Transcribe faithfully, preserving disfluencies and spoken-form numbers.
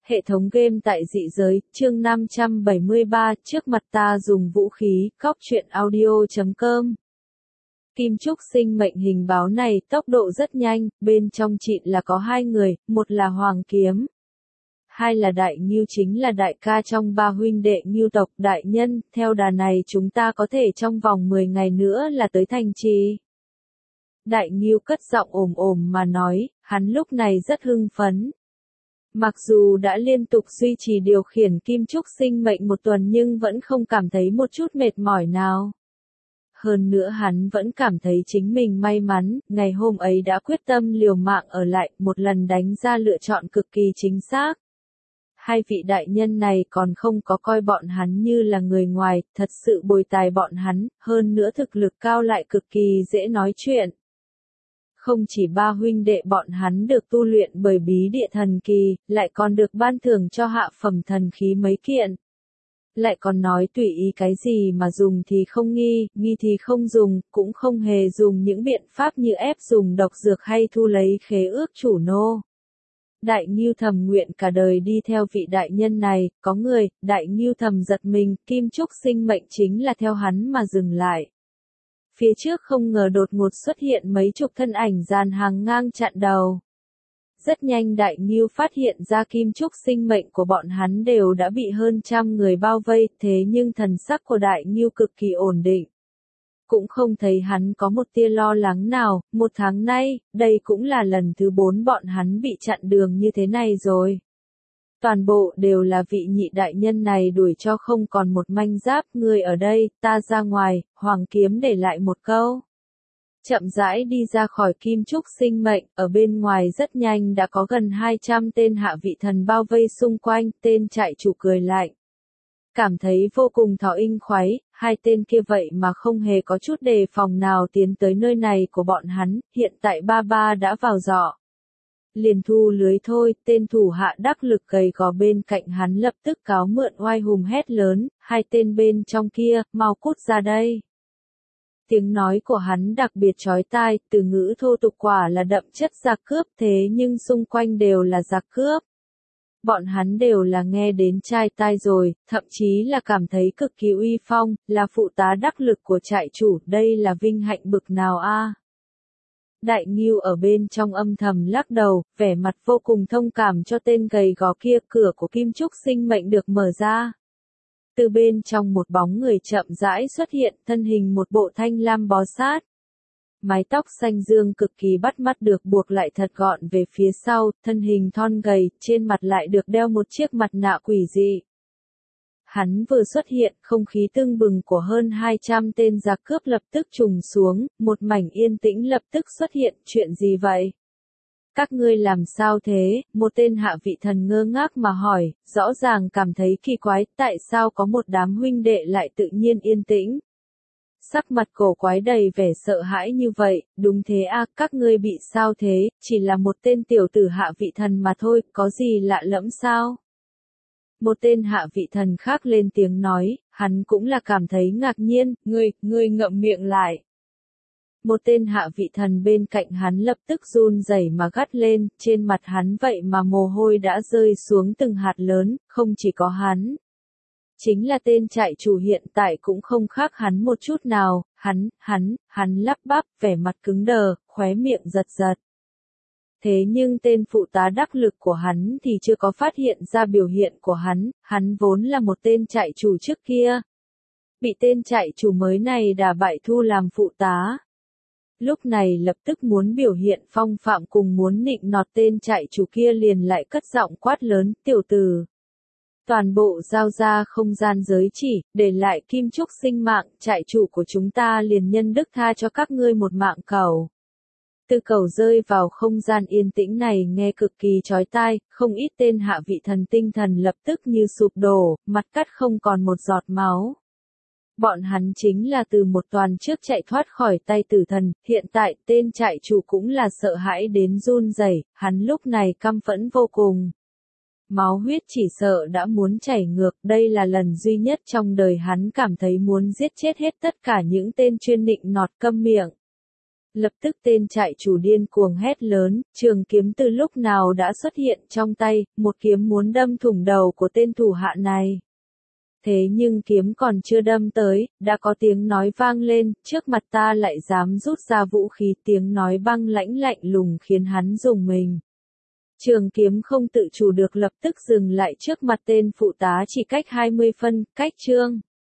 Hệ thống game tại dị giới, chương năm trăm bảy mươi ba, trước mặt ta dùng vũ khí, cóc truyện audio chấm com. Kim Trúc sinh mệnh hình báo này, tốc độ rất nhanh, bên trong trịn là có hai người, một là Hoàng Kiếm. Hai là Đại Ngưu, chính là đại ca trong ba huynh đệ Ngưu tộc. Đại nhân, theo đà này chúng ta có thể trong vòng mười ngày nữa là tới thành trì. Đại Ngưu cất giọng ồm ồm mà nói, hắn lúc này rất hưng phấn. Mặc dù đã liên tục duy trì điều khiển Kim Trúc sinh mệnh một tuần nhưng vẫn không cảm thấy một chút mệt mỏi nào. Hơn nữa hắn vẫn cảm thấy chính mình may mắn, ngày hôm ấy đã quyết tâm liều mạng ở lại, một lần đánh ra lựa chọn cực kỳ chính xác. Hai vị đại nhân này còn không có coi bọn hắn như là người ngoài, thật sự bồi tài bọn hắn, hơn nữa thực lực cao lại cực kỳ dễ nói chuyện. Không chỉ ba huynh đệ bọn hắn được tu luyện bởi bí địa thần kỳ, lại còn được ban thưởng cho hạ phẩm thần khí mấy kiện. Lại còn nói tùy ý cái gì mà dùng thì không nghi, nghi thì không dùng, cũng không hề dùng những biện pháp như ép dùng độc dược hay thu lấy khế ước chủ nô. Đại Ngưu thầm nguyện cả đời đi theo vị đại nhân này, có người, Đại Ngưu thầm giật mình, Kim Trúc sinh mệnh chính là theo hắn mà dừng lại. Phía trước không ngờ đột ngột xuất hiện mấy chục thân ảnh dàn hàng ngang chặn đầu. Rất nhanh Đại Ngưu phát hiện ra Kim Trúc sinh mệnh của bọn hắn đều đã bị hơn trăm người bao vây, thế nhưng thần sắc của Đại Ngưu cực kỳ ổn định. Cũng không thấy hắn có một tia lo lắng nào, một tháng nay, đây cũng là lần thứ bốn bọn hắn bị chặn đường như thế này rồi. Toàn bộ đều là vị nhị đại nhân này đuổi cho không còn một manh giáp, người ở đây, ta ra ngoài, Hoàng Kiếm để lại một câu. Chậm rãi đi ra khỏi Kim Trúc sinh mệnh, ở bên ngoài rất nhanh đã có gần hai trăm tên hạ vị thần bao vây xung quanh, tên trại chủ cười lạnh. Cảm thấy vô cùng thỏ inh khoái, hai tên kia vậy mà không hề có chút đề phòng nào tiến tới nơi này của bọn hắn, hiện tại ba ba đã vào giỏ. Liền thu lưới thôi, tên thủ hạ đắc lực gầy gò bên cạnh hắn lập tức cáo mượn oai hùng hét lớn, hai tên bên trong kia, mau cút ra đây. Tiếng nói của hắn đặc biệt chói tai, từ ngữ thô tục quả là đậm chất giặc cướp, thế nhưng xung quanh đều là giặc cướp. Bọn hắn đều là nghe đến chai tai rồi, thậm chí là cảm thấy cực kỳ uy phong, là phụ tá đắc lực của trại chủ, đây là vinh hạnh bực nào a? Đại Ngưu ở bên trong âm thầm lắc đầu, vẻ mặt vô cùng thông cảm cho tên gầy gò kia. Cửa của Kim Trúc sinh mệnh được mở ra. Từ bên trong một bóng người chậm rãi xuất hiện, thân hình một bộ thanh lam bó sát. Mái tóc xanh dương cực kỳ bắt mắt được buộc lại thật gọn về phía sau, thân hình thon gầy, trên mặt lại được đeo một chiếc mặt nạ quỷ dị. Hắn vừa xuất hiện, không khí tưng bừng của hơn hai trăm tên giặc cướp lập tức trùng xuống, một mảnh yên tĩnh lập tức xuất hiện, chuyện gì vậy? Các ngươi làm sao thế? Một tên hạ vị thần ngơ ngác mà hỏi, rõ ràng cảm thấy kỳ quái, tại sao có một đám huynh đệ lại tự nhiên yên tĩnh? Sắc mặt cổ quái đầy vẻ sợ hãi như vậy, đúng thế a, các ngươi bị sao thế, chỉ là một tên tiểu tử hạ vị thần mà thôi, có gì lạ lẫm sao? Một tên hạ vị thần khác lên tiếng nói, hắn cũng là cảm thấy ngạc nhiên, ngươi, ngươi ngậm miệng lại. Một tên hạ vị thần bên cạnh hắn lập tức run rẩy mà gắt lên, trên mặt hắn vậy mà mồ hôi đã rơi xuống từng hạt lớn, không chỉ có hắn. Chính là tên trại chủ hiện tại cũng không khác hắn một chút nào, hắn, hắn, hắn lắp bắp, vẻ mặt cứng đờ, khóe miệng giật giật. Thế nhưng tên phụ tá đắc lực của hắn thì chưa có phát hiện ra biểu hiện của hắn, hắn vốn là một tên trại chủ trước kia. Bị tên trại chủ mới này đả bại thu làm phụ tá. Lúc này lập tức muốn biểu hiện phong phạm cùng muốn nịnh nọt tên trại chủ kia liền lại cất giọng quát lớn, tiểu tử. Toàn bộ giao ra không gian giới chỉ, để lại Kim Trúc sinh mạng, trại chủ của chúng ta liền nhân đức tha cho các ngươi một mạng cầu. Từ cầu rơi vào không gian yên tĩnh này nghe cực kỳ chói tai, không ít tên hạ vị thần tinh thần lập tức như sụp đổ, mặt cắt không còn một giọt máu. Bọn hắn chính là từ một toàn trước chạy thoát khỏi tay tử thần, hiện tại tên trại chủ cũng là sợ hãi đến run rẩy, hắn lúc này căm phẫn vô cùng. Máu huyết chỉ sợ đã muốn chảy ngược, đây là lần duy nhất trong đời hắn cảm thấy muốn giết chết hết tất cả những tên chuyên nịnh nọt, câm miệng. Lập tức tên trại chủ điên cuồng hét lớn, trường kiếm từ lúc nào đã xuất hiện trong tay, một kiếm muốn đâm thủng đầu của tên thủ hạ này. Thế nhưng kiếm còn chưa đâm tới, đã có tiếng nói vang lên, trước mặt ta lại dám rút ra vũ khí, tiếng nói băng lãnh lạnh lùng khiến hắn rùng mình. Trường kiếm không tự chủ được lập tức dừng lại trước mặt tên phụ tá chỉ cách hai mươi phân, cách Trương